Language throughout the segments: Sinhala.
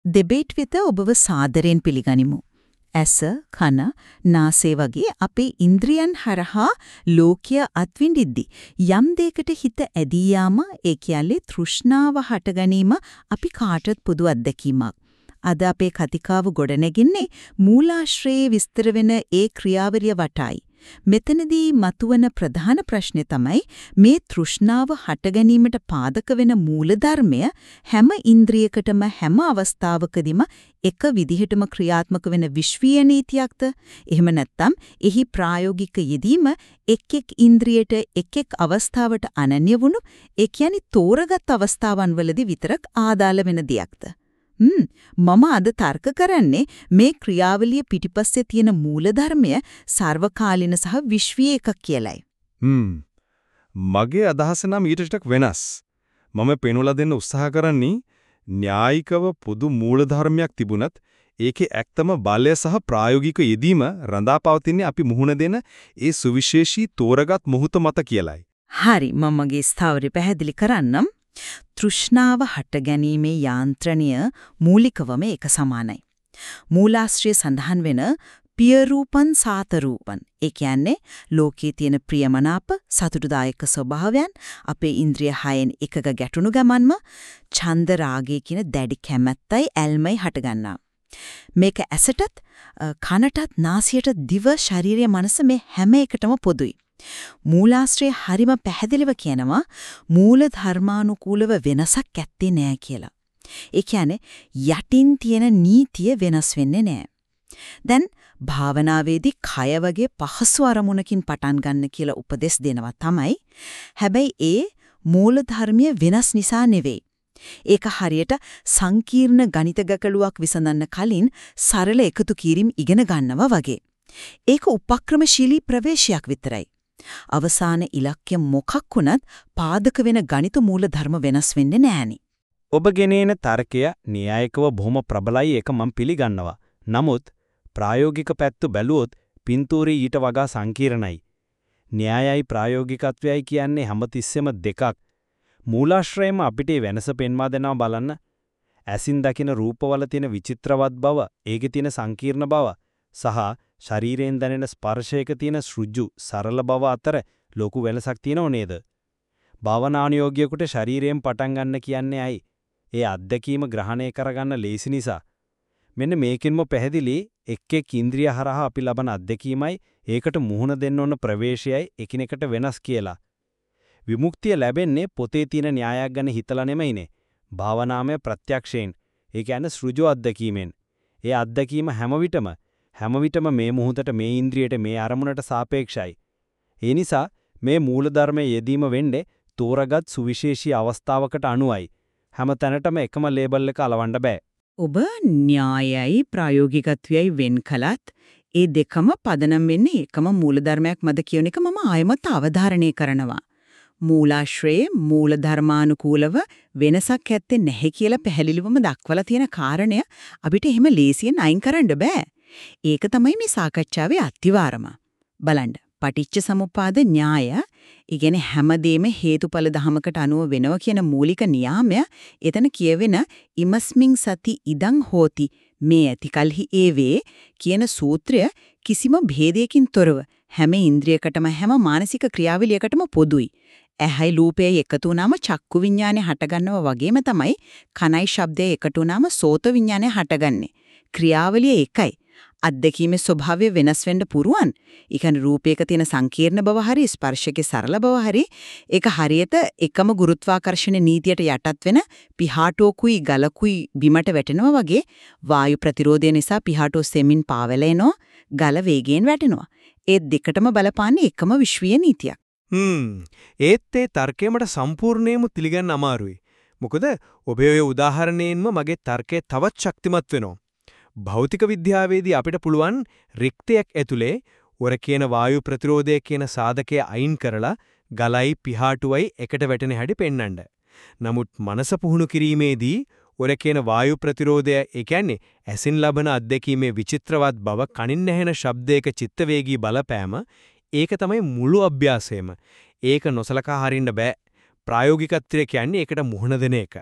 දෙබේට් වෙත ඔබව සාදරයෙන් පිළිගනිමු. ඇස, කන, නාසය වගේ අපේ ඉන්ද්‍රියන් හරහා ලෝකය අත්විඳිද්දි යම් දෙයකට හිත ඇදී යාම, ඒ කියන්නේ තෘෂ්ණාව හට ගැනීම අපි කාටත් පොදු අත්දැකීමක්. අද අපේ කතිකාව ගොඩනැගින්නේ මූලාශ්‍රයේ විස්තර වෙන ඒ ක්‍රියාවලිය වටායි. මෙතනදී මතුවන ප්‍රධාන ප්‍රශ්නේ තමයි මේ තෘෂ්ණාව හට ගැනීමට පාදක වෙන මූලධර්මය හැම ඉන්ද්‍රියකටම හැම අවස්ථාවකදීම එක විදිහටම ක්‍රියාත්මක වෙන විශ්වීය නීතියක්ද? එහෙම නැත්නම් එහි ප්‍රායෝගික යෙදීම එක් එක් ඉන්ද්‍රියට එක් එක් අවස්ථාවට අනන්‍ය වුණු, ඒ කියන්නේ තෝරගත් අවස්ථාවන් වලදී විතරක් ආදාළ වෙන දෙයක්ද? මම අද තර්ක කරන්නේ මේ ක්‍රියාවලිය පිටිපස්සේ තියෙන මූලධර්මය සර්වකාලීන සහ විශ්වීය එකක් කියලයි. මගේ අදහස නම් ඊට ටිකක් වෙනස්. මම පෙන්වලා දෙන්න උත්සාහ කරන්නේ න්‍යායිකව පොදු මූලධර්මයක් තිබුණත් ඒකේ ඇත්තම බලය සහ ප්‍රායෝගික යෙදීම රඳාපවතින්නේ අපි මුහුණ දෙන ඒ සුවිශේෂී තෝරගත් මොහොත මත කියලයි. හරි, මම මගේ ස්ථාවරය පැහැදිලි කරන්නම්. තෘෂ්ණාව හට ගැනීමේ යාන්ත්‍රණය මූලිකවම එක සමානයි. මූලාශ්‍රයේ සඳහන් වෙන පිය රූපං සාත රූපං, ඒ කියන්නේ ලෝකයේ තියෙන ප්‍රියමනාප සතුටුදායක ස්වභාවයන් අපේ ඉන්ද්‍රිය හයෙන් එකක ගැටුණු ගමන්ම ඡන්ද රාගය කියන දැඩි කැමැත්තයි ඇල්මයි හටගන්නවා. මේක ඇසටත් කනටත් නාසයටත් දිව ශරීරය මනස මේ හැම එකටම පොදුයි. මූලාශ්‍රයේ හරිම පැහැදිලිව කියනවා මූල ධර්මානුකූලව වෙනසක් ඇත්තේ නෑ කියලා. ඒ කියන්නේ යටින් තියෙන නීතිය වෙනස් වෙන්නේ නෑ. දැන් භාවනාවේදී කය වගේ පහසු අරමුණකින් පටන් ගන්න කියලා උපදෙස් දෙනවා තමයි. හැබැයි ඒ මූල ධර්මීය වෙනස් නිසා නෙවෙයි. ඒක හරියට සංකීර්ණ ගණිත ගැටලුවක් විසඳන්න කලින් සරල එකතු කිරීම ඉගෙන ගන්නවා වගේ. ඒක උපක්‍රමශීලී ප්‍රවේශයක් විතරයි. අවසාන ඉලක්කය මොකක් වුණත් පාදක වෙන ගණිත මූල ධර්ම වෙනස් වෙන්නේ නැහෙනි. ඔබ ගෙනේන තර්කය න්‍යායිකව බොහොම ප්‍රබලයි, ඒක මම පිළිගන්නවා. නමුත් ප්‍රායෝගික පැත්ත බැලුවොත් පින්තූරේ ඊට වඩා සංකීර්ණයි. න්‍යායයි ප්‍රායෝගිකත්වයයි කියන්නේ හැමතිස්සෙම දෙකක්. මූලාශ්‍රයම අපිට වෙනස පෙන්වා දෙනවා බලන්න. ඇසින් දකින රූපවල තියෙන විචිත්‍රවත් බව, ඒකේ තියෙන සංකීර්ණ බව සහ ශරීරයෙන් දැනෙන ස්පර්ශයක තියෙන සෘජු සරල බව අතර ලොකු වෙනසක් තියෙනව නේද? භාවනානුයෝගියෙකුට ශරීරයෙන් පටන් ගන්න කියන්නේ ඇයි? ඒ අත්දැකීම ග්‍රහණය කරගන්න ලේසි නිසා. මෙන්න මේකින්ම පැහැදිලි එක් එක් ඉන්ද්‍රිය හරහා අපි ලබන අත්දැකීමයි ඒකට මුහුණ දෙන්න ඕන ප්‍රවේශයයි එකිනෙකට වෙනස් කියලා. විමුක්තිය ලැබෙන්නේ පොතේ තියෙන න්‍යායක් ගැන හිතලා නෙමෙයිනේ. භාවනාමය ප්‍රත්‍යක්ෂයෙන්. ඒ කියන්නේ සෘජු අත්දැකීමෙන්. ඒ අත්දැකීම හැම විටම මේ මොහොතට මේ ඉන්ද්‍රියට මේ අරමුණට සාපේක්ෂයි. ඒ නිසා මේ මූලධර්මයේ යෙදීම වෙන්නේ තෝරගත් සුවිශේෂී අවස්ථාවකට අනුවයි. හැම තැනටම එකම ලේබල් එක අලවන්න බෑ. ඔබ න්‍යායයි ප්‍රායෝගිකත්වයයි වෙන් කළත් ඒ දෙකම පදනම් වෙන්නේ එකම මූලධර්මයක් මත කියන එක මම ආයමත් අවධාරණය කරනවා. මූලාශ්‍රයේ මූලධර්මානුකූලව වෙනසක් ඇත්තේ නැහැ කියලා පැහැදිලිවම දක්වලා තියෙන කාරණය අපිට එහෙම ලේසියෙන් අයින් කරන්න බෑ. ඒක තමයි මේ සාකච්ඡාවේ අත්‍යවාරම. බලන්න, පටිච්ච සමුප්පාද න්‍යාය, ඉගෙන හැමදේම හේතුඵල ධමයකට අනුව වෙනව කියන මූලික නියාමය එතන කියවෙන ඉමස්මින් සති ඉදං හෝති මේ ඇතිකල්හි ඒවේ කියන සූත්‍රය කිසිම භේදයකින් තොරව හැම ඉන්ද්‍රියකටම හැම මානසික ක්‍රියාවලියකටම පොදුයි. ඇහයි රූපයයි එකතු වුණාම චක්කු විඤ්ඤාණය හටගන්නවා වගේම තමයි කනයි ශබ්දයයි එකතු වුණාම සෝත විඤ්ඤාණය හටගන්නේ. ක්‍රියාවලිය එකයි. අත්දැකීමේ ස්වභාවය වෙනස් වෙන්න පුරුවන්. ඒ කියන්නේ රූපයක තියෙන සංකීර්ණ බව හරි ස්පර්ශයේ සරල බව හරි ඒක හරියට එකම ගුරුත්වාකර්ෂණ නීතියට යටත් වෙන පිහාටෝකුයි ගලකුයි බිමට වැටෙනවා වගේ වායු ප්‍රතිරෝධය නිසා පිහාටෝ සෙමින් පාවෙලා එනවා, ගල වේගයෙන් වැටෙනවා. ඒ දෙකටම බලපාන්නේ එකම විශ්වීය නීතියක්. ඒත් ඒ තර්කයමට සම්පූර්ණයෙන්ම පිළිගන්න අමාරුයි. මොකද ඔබේ ඔය උදාහරණයෙන්ම මගේ තර්කය තවත් ශක්තිමත් වෙනවා. භෞතික විද්‍යාවේදී අපිට පුළුවන් රික්තයක් ඇතුලේ ඔර කියන වායු ප්‍රතිරෝධය කියන සාධකය අයින් කරලා ගලයි පිහාටුවයි එකට වැටෙන හැටි පෙන්වන්න. නමුත් මනස පුහුණු කිරීමේදී ඔර කියන වායු ප්‍රතිරෝධය, ඒ කියන්නේ ඇසින් ලබන අත්දැකීමේ විචිත්‍රවත් බව, කනින් ඇහෙන ශබ්දයක චිත්තවේගී බලපෑම, ඒක තමයි මුළු අභ්‍යාසයම. ඒක නොසලකා හරින්න බෑ. ප්‍රායෝගිකත්වය කියන්නේ ඒකට මුහුණ දෙන එක.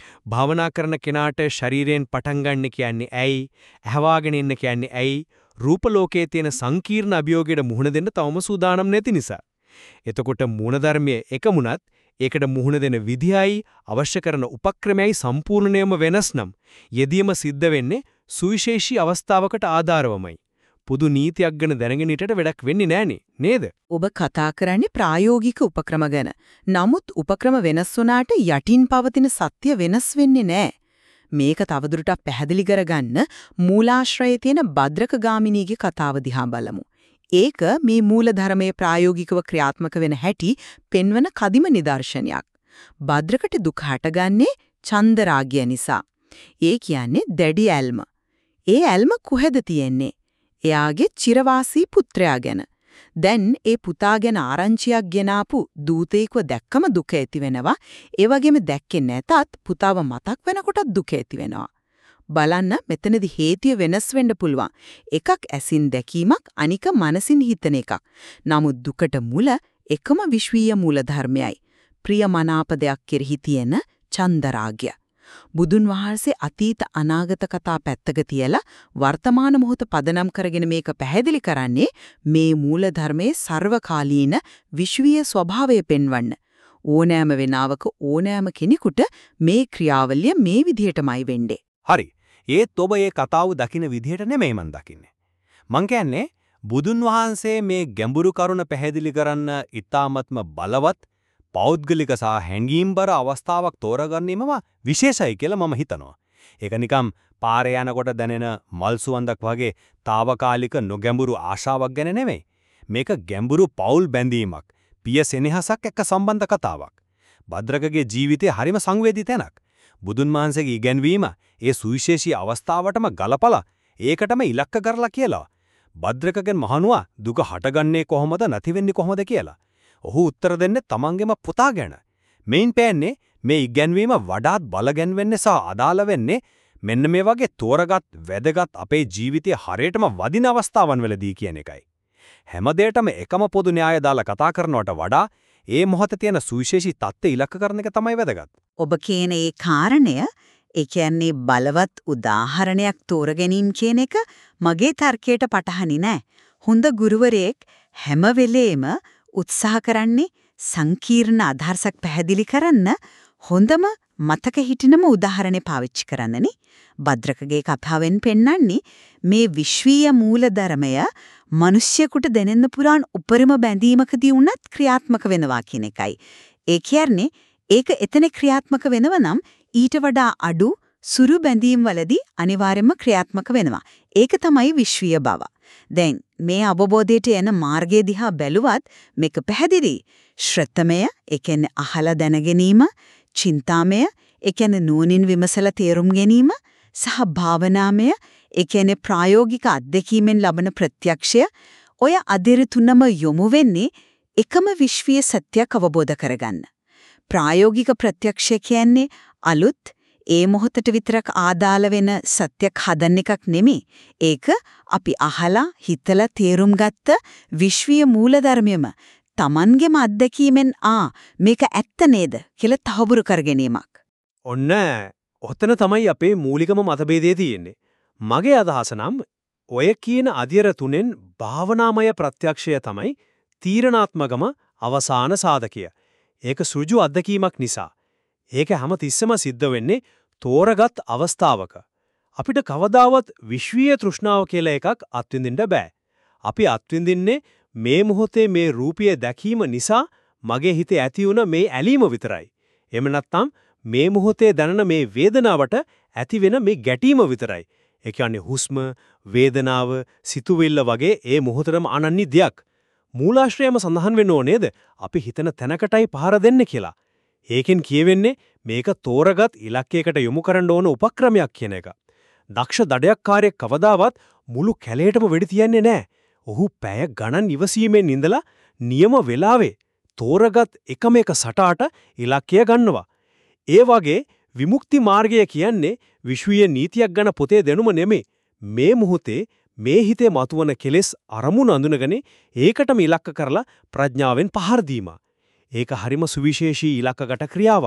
භාවනා කරන කෙනාට ශරීරයෙන් පටන් ගන්න කියන්නේ ඇයි? ඇහවාගෙන ඉන්න කියන්නේ ඇයි? රූප ලෝකයේ තියෙන සංකීර්ණ අභියෝගයට මුහුණ දෙන්න තවම සූදානම් නැති නිසා. එතකොට මූණධර්මයේ එකමුණත් ඒකට මුහුණ දෙන විදියයි අවශ්‍ය කරන උපක්‍රමයයි සම්පූර්ණයෙන්ම වෙනස් නම් යෙදීම සිද්ධ වෙන්නේ සුවිශේෂී අවස්ථාවකට ආධාරවමයි. පුදු නීතියක් ගැන දැනගෙන හිටට වැඩක් වෙන්නේ නෑනේ නේද? ඔබ කතා කරන්නේ ප්‍රායෝගික උපක්‍රම ගැන. නමුත් උපක්‍රම වෙනස් වුණාට යටින් පවතින සත්‍ය වෙනස් වෙන්නේ නෑ. මේක තවදුරටත් පැහැදිලි කරගන්න මූලාශ්‍රයේ තියෙන භද්‍රකගාමිනීගේ කතාව දිහා බලමු. ඒක මේ මූලධර්මයේ ප්‍රායෝගිකව ක්‍රියාත්මක වෙන හැටි පෙන්වන කදිම නිදර්ශනයක්. භද්‍රකට දුක හටගන්නේ චන්දරාගය නිසා. ඒ කියන්නේ දැඩි ඇල්ම. ඒ ඇල්ම කොහෙද තියෙන්නේ? එයාගේ චිරවාසී පුත්‍රයා ගැන. දැන් ඒ පුතා ගැන ආරංචියක් ගෙනාපු දූතයෙක්ව දැක්කම දුක ඇති වෙනවා. ඒ වගේම දැක්කේ නැතත් පුතාව මතක් වෙනකොටත් දුක ඇති වෙනවා. බලන්න මෙතනදී හේතුය වෙනස් වෙන්න පුළුවන්. එකක් ඇසින් දැකීමක්, අනික මනසින් හිතන එකක්. නමුත් දුකට මුල එකම විශ්වීය මූල ධර්මයයි. ප්‍රියමනාප දෙයක් කෙරෙහි තියෙන චන්දරාගය. බුදුන් වහන්සේ අතීත අනාගත කතා පැත්තක තියලා වර්තමාන මොහොත පදනම් කරගෙන මේක පැහැදිලි කරන්නේ මේ මූල ධර්මයේ සර්වකාලීන විශ්වීය ස්වභාවය පෙන්වන්න. ඕනෑම වෙනාවක ඕනෑම කෙනෙකුට මේ ක්‍රියාවලිය මේ විදිහටමයි වෙන්නේ. හරි. ඒත් ඔබ මේ කතාව දකින විදිහට නෙමෙයි මන් දකින්නේ. මං කියන්නේ බුදුන් වහන්සේ මේ ගැඹුරු කරුණ පැහැදිලි කරන්න ඊ타ත්ම බලවත් පෞද්ගලික සහ හැඟීම්බර අවස්ථාවක් තෝරගන්නේමම විශේෂයි කියලා මම හිතනවා. ඒක නිකම් පාරේ යනකොට දැනෙන මල් සුවඳක් වගේ తాවකාලික නොගැඹුරු ආශාවක් ගැන නෙමෙයි. මේක ගැඹුරු පෞල් බැඳීමක්, පිය සෙනෙහසක් එක්ක සම්බන්ධ කතාවක්. භද්‍රකගේ ජීවිතේ හරිම සංවේදී තැනක්. බුදුන් වහන්සේගේ ඉගැන්වීම ඒ සුවිශේෂී අවස්ථාවටම ගලපලා ඒකටම ඉලක්ක කරලා කියලා. භද්‍රකගෙන් මහනුවා දුක හටගන්නේ කොහොමද නැති වෙන්නේ කොහොමද කියලා. ඔහු උත්තර දෙන්නේ තමන්ගේම පුතා ගැන. මේන් පෑන්නේ මේ ඉගැන්වීම වඩාත් බලගැන්වෙන්නේ සහ අදාළ වෙන්නේ මෙන්න මේ වගේ තෝරගත් වැදගත් අපේ ජීවිතයේ හරියටම වදින අවස්ථාවන් වලදී කියන එකයි. හැමදේටම එකම පොදු න්‍යාය දාලා කතා කරනවට වඩා ඒ මොහොතේ තියෙන සුවිශේෂී தත්ත්වය ඉලක්ක කරන එක තමයි වැදගත්. ඔබ කියන ඒ කාරණය, ඒ කියන්නේ බලවත් උදාහරණයක් තෝරගැනීම කියන එක මගේ තර්කයට පටහනි නෑ. හොඳ ගුරුවරයෙක් හැම වෙලේම උත්සාහ කරන්නේ සංකීර්ණ අදහසක් පැහැදිලි කරන්න හොඳම මතක හිටිනම උදාහරණේ පාවිච්චි කරන්නනේ. භද්‍රකගේ කතාවෙන් පෙන්වන්නේ මේ විශ්වීය මූලධර්මය මිනිස්සුෙකුට දැනෙන්න පුරාන් උපරිම බැඳීමකදී වුණත් ක්‍රියාත්මක වෙනවා කියන එකයි. ඒ කියන්නේ ඒක එතන ක්‍රියාත්මක වෙනව නම් ඊට වඩා අඩු සුරු බැඳීම් වලදී අනිවාර්යයෙන්ම ක්‍රියාත්මක වෙනවා. ඒක තමයි විශ්වීය බව. දැන් මේ අවබෝධයට එන මාර්ගය දිහා බැලුවත් මේක පැහැදිලි. ශ්‍රතමය, ඒ කියන්නේ අහලා දැනගැනීම, චින්තාමය, ඒ කියන්නේ නුවණින් විමසලා තේරුම් ගැනීම, සහ භාවනාමය, ඒ කියන්නේ ප්‍රායෝගික අත්දැකීමෙන් ලබන ප්‍රත්‍යක්ෂය, ඔය අදිර තුනම යොමු වෙන්නේ එකම විශ්වීය සත්‍යයක් අවබෝධ කරගන්න. ප්‍රායෝගික ප්‍රත්‍යක්ෂය කියන්නේ අලුත් ඒ මොහොතට විතරක් ආදාළ වෙන සත්‍යයක් හදන්න එකක් නෙමෙයි. ඒක අපි අහලා හිතලා තේරුම් ගත්ත විශ්වීය මූලධර්මයම Tamanගේම අත්දැකීමෙන් මේක ඇත්ත නේද කියලා තහවුරු කර ගැනීමක්. ඔන්න ඔතන තමයි අපේ මූලිකම මතභේදය තියෙන්නේ. මගේ අදහස නම් ඔය කියන අධිර තුනෙන් භාවනාමය ප්‍රත්‍යක්ෂය තමයි තීරණාත්මකම අවසාන සාධකය. ඒක සෘජු අත්දැකීමක් නිසා. ඒක හැම තිස්සෙම සිද්ධ වෙන්නේ තෝරගත් අවස්ථාවක. අපිට කවදාවත් විශ්වීය තෘෂ්ණාව කියලා එකක් අත්විඳින්න බෑ. අපි අත්විඳින්නේ මේ මොහොතේ මේ රූපය දැකීම නිසා මගේ හිතේ ඇති වුණ මේ ඇලීම විතරයි. එහෙම නැත්නම් මේ මොහොතේ දැනෙන මේ වේදනාවට ඇති වෙන මේ ගැටීම විතරයි. ඒ කියන්නේ හුස්ම, වේදනාව, සිතුවිල්ල වගේ ඒ මොහොතේම අනන්‍ය දෙයක්. මූලාශ්‍රයම සඳහන් වෙන්න ඕනේද? අපි හිතන තැනකටයි පහර දෙන්නේ කියලා. ඒකෙන් කියවෙන්නේ මේක තෝරගත් ඉලක්කයකට යොමු කරන්න ඕන උපක්‍රමයක් කියන එක. දක්ෂ දඩයක්කාරයෙක් කවදාවත් මුළු කැලේටම වෙඩි තියන්නේ නැහැ. ඔහු පැය ගණන් ඉවසීමෙන් ඉඳලා නියම වෙලාවේ තෝරගත් එකම එක සටාට ඉලක්කය ගන්නවා. ඒ වගේ විමුක්ති මාර්ගය කියන්නේ විශ්වීය නීතියක් ගැන පොතේ දැනුම නෙමෙයි. මේ මොහොතේ මේ හිතේ මතුවන කෙලෙස් අරමුණු අඳුනගෙන ඒකටම ඉලක්ක කරලා ප්‍රඥාවෙන් පහර දීම. ඒක හරිම සුවිශේෂී ඉලක්කගත ක්‍රියාවක්.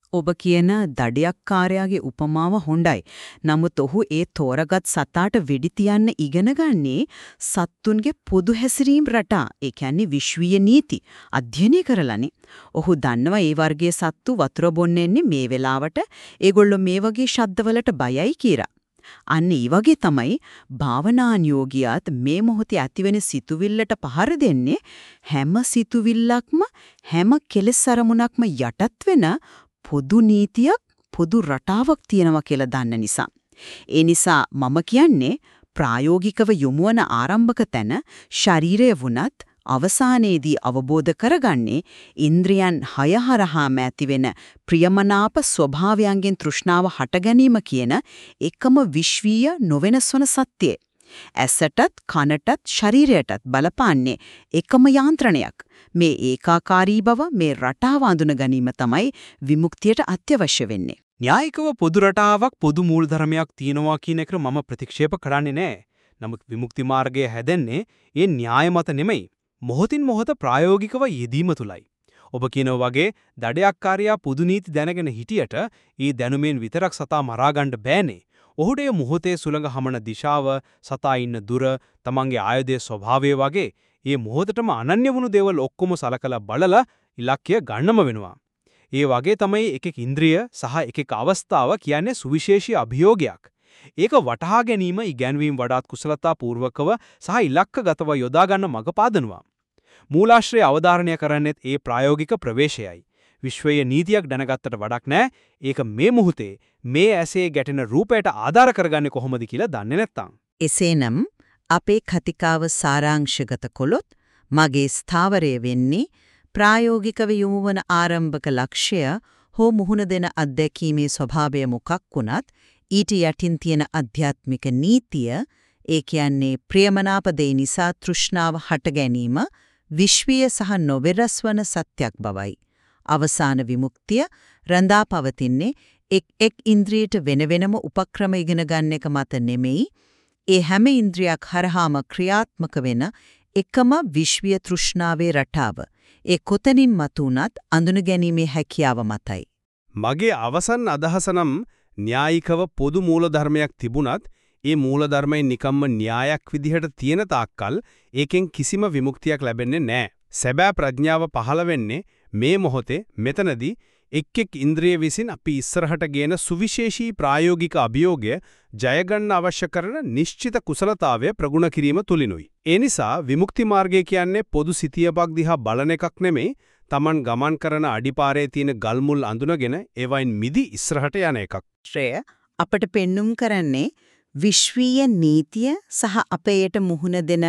ඔබ කියන දඩයක්කාරයාගේ උපමාව හොඳයි. නමුත් ඔහු ඒ තෝරගත් සතාට වෙඩි තියන්න ඉගෙන ගන්නේ සත්තුන්ගේ පොදු හැසිරීම් රටා, ඒ කියන්නේ විශ්වීය නීති අධ්‍යයනය කරලානේ. ඔහු දන්නවා ඒ වර්ගයේ සත්තු වතුර බොන්න එන්නේ මේ වෙලාවට, ඒගොල්ලෝ මේ වගේ ශබ්දවලට බයයි කියලා. අන්න ඒ වගේ තමයි භාවනානුයෝගියාත් මේ මොහොතේ ඇතිවෙන සිතුවිල්ලට පහර දෙන්නේ හැම සිතුවිල්ලක්ම හැම කෙලෙස් අරමුණක්ම යටත් වෙන පොදු නීතියක් පොදු රටාවක් තියෙනවා කියලා දන්න නිසා. ඒ නිසා මම කියන්නේ ප්‍රායෝගිකව යොමු වන ආරම්භක තැන ශරීරය වුණත් අවසානයේදී අවබෝධ කරගන්නේ ඉන්ද්‍රියන් 6 හරහාම ඇතිවෙන ප්‍රියමනාප ස්වභාවයන්ගෙන් තෘෂ්ණාව හට ගැනීම කියන එකම විශ්වීය නොවෙනස්වන සත්‍යය. ඇසටත් කනටත් ශරීරයටත් බලපාන්නේ එකම යාන්ත්‍රණයක්. මේ ඒකාකාරී බව මේ රටාව අඳුන ගැනීම තමයි විමුක්තියට අත්‍යවශ්‍ය වෙන්නේ. න්‍යායිකව පොදු රටාවක් පොදු මූලධර්මයක් තියෙනවා කියන එක මම ප්‍රතික්ෂේප කරන්නේ නැහැ. නමුත් විමුක්ති මාර්ගය හැදෙන්නේ ඒ න්‍යාය මත නෙමෙයි. මොහොතින් මොහොත ප්‍රායෝගිකව යෙදීම තුලයි. ඔබ කියනවා වගේ දඩයක්කාරයා පුදු නීති දැනගෙන හිටියට ඊ දැනුමෙන් විතරක් සතා මරා ගන්න බෑනේ. ඔහුට ඒ මොහොතේ සුළඟ හමන දිශාව, සතා ඉන්න දුර, තමන්ගේ ආයුධයේ ස්වභාවය වගේ ඒ මොහොතටම අනන්‍ය වුණු දේවල් ඔක්කොම සලකලා බලලා ඉලක්කය ගන්නම වෙනවා. ඒ වගේ තමයි එකෙක් ඉන්ද්‍රිය සහ එකෙක් අවස්ථාව කියන්නේ සුවිශේෂී අභියෝගයක්. ඒක වටහා ගැනීම ඉගැන්වීම වඩාත් කුසලතා පූර්වකව සහ ඉලක්කගතව යොදා ගන්න මඟ පාදනවා. මූලාශ්‍රය අවධාරණය කරන්නේත් ඒ ප්‍රායෝගික ප්‍රවේශයයි. විශ්වයේ නීතියක් දැනගත්තට වඩක් නැහැ. ඒක මේ මොහොතේ මේ ඇසේ ගැටෙන රූපයට ආධාර කරගන්නේ කොහොමද කියලා දන්නේ නැත්තම්. එසේනම් අපේ කතිකාව සාරාංශගත කළොත් මගේ ස්ථාවරය වෙන්නේ ප්‍රායෝගිකව යොමු වන ආරම්භක ලක්ෂ්‍ය හෝ මුහුණ දෙන අත්දැකීමේ ස්වභාවය මොකක් වුණත් ඊට යටින් තියෙන අධ්‍යාත්මික නීතිය, ඒ කියන්නේ ප්‍රියමනාප දේ නිසා තෘෂ්ණාව හට ගැනීම විශ්වීය සහ නොවෙනස්වන සත්‍යක් බවයි. අවසාන විමුක්තිය රඳා පවතින්නේ එක් ඉන්ද්‍රියට වෙන වෙනම උපක්‍රම ඉගෙන ගන්න එක මත නෙමෙයි, ඒ හැම ඉන්ද්‍රියක් හරහාම ක්‍රියාත්මක වෙන එකම විශ්වීය තෘෂ්ණාවේ රටාව. ඒ කොතනින් මතුණත් අඳුන ගැනීමේ හැකියාව මතයි. මගේ අවසන් අදහස නම් න්‍යායිකව පොදු මූලධර්මයක් තිබුණත් ඒ මූලධර්මයෙන් නිකම්ම න්‍යායක් විදිහට තියෙන තාක්කල් ඒකෙන් කිසිම විමුක්තියක් ලැබෙන්නේ නැහැ. සැබෑ ප්‍රඥාව පහළ වෙන්නේ මේ මොහොතේ මෙතනදී එක් ඉන්ද්‍රිය විසින් අපි ඉස්සරහට ගේන සුවිශේෂී ප්‍රායෝගික අභියෝගය ජය ගන්න අවශ්‍ය කරන නිශ්චිත කුසලතාවය ප්‍රගුණ කිරීම තුලිනුයි. ඒ නිසා විමුක්ති මාර්ගය කියන්නේ පොදු සිතියපක් දිහා බලන එකක් නෙමෙයි, Taman ගමන් කරන අඩිපාරේ තියෙන ගල්මුල් අඳුනගෙන ඒවයින් මිදි ඉස්සරහට යන එකක්. ශ්‍රේය අපට පෙන්눔 කරන්නේ විශ්වීය නීතිය සහ අපේයට මුහුණ දෙන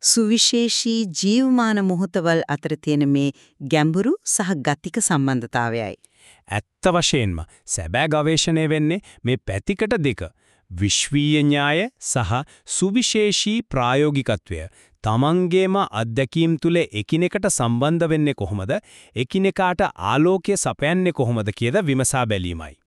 සුවිශේෂී ජීවමාන මොහොතවල් අතර තියෙන මේ ගැඹුරු සහ ගතික සම්බන්ධතාවයයි. ඇත්ත වශයෙන්ම සැබෑ ගවේෂණය වෙන්නේ මේ පැතිකඩ දෙක. විශ්වීය න්‍යාය සහ සුවිශේෂී ප්‍රායෝගිකත්වය. තමන්ගේම අත්දැකීම් තුල එකිනෙකට සම්බන්ධ වෙන්නේ කොහොමද? එකිනෙකාට ආලෝකය සපයන්නේ කොහොමද කියලා විමසා බැලීමයි.